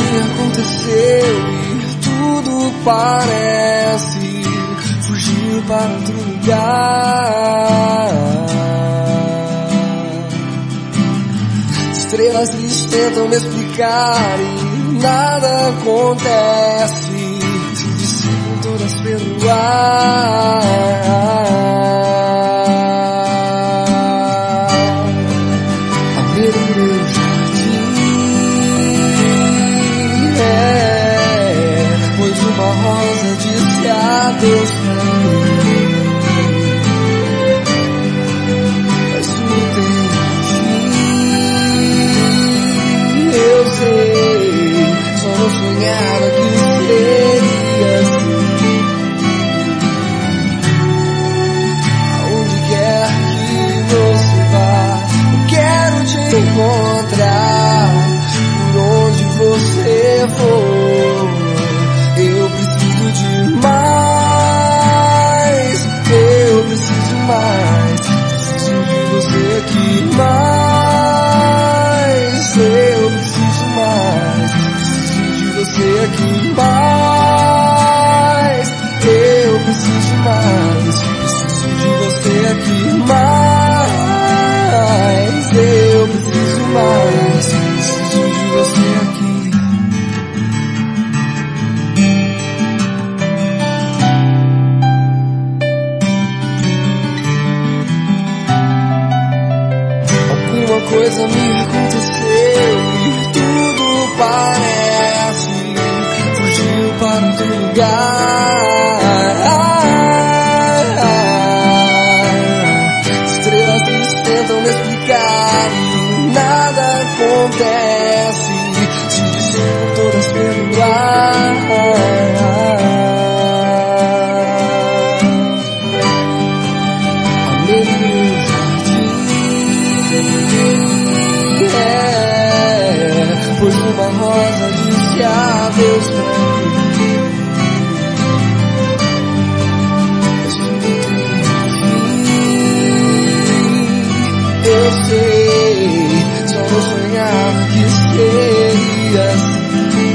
me aconteceu e tudo parece fugir para outro lugar. Estrelas lhes tentam me explicar e nada acontece. Se dissipam todas pelo ar. Uma rosa disse adeus pra mim, mas tudo tem fim. Eu sei, só não sonhava que seria assim. Aonde quer que você vá, eu quero te encontrar. Por onde você for, eu preciso de mais, eu preciso mais, preciso de você aqui mais, eu preciso mais, preciso de você aqui mais, eu preciso mais, preciso de você aqui mais, eu preciso mais, preciso de você aqui. Alguma coisa me aconteceu e tudo parece fugir para outro lugar. Estrelas lhes tentam me explicar e nada acontece. Se dissipam todas pelo ar. Amei meu jardim, pois uma rosa disse adeus pra mim, mas tudo tem fim. Eu sei, só não sonhava que seria assim.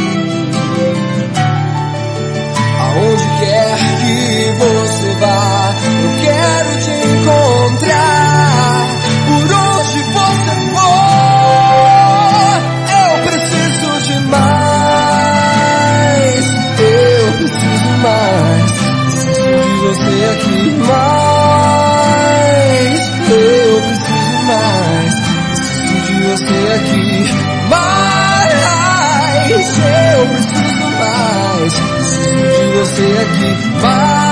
Aonde quer que você vá, eu quero te encontrar. Por onde você for, eu preciso de mais, eu preciso mais, preciso de você aqui mais, eu preciso mais, preciso de você aqui mais, eu preciso mais, preciso de você aqui mais.